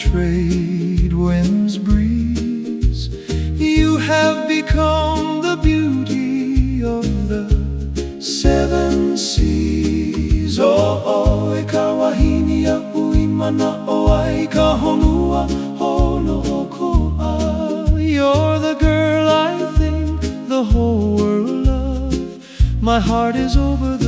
trade winds breeze. You have become the beauty of the seven seas. Oh, ikaw wahini ya uimana, o ai ka honua hono okoa. You're the girl I think the whole world loves. My heart is over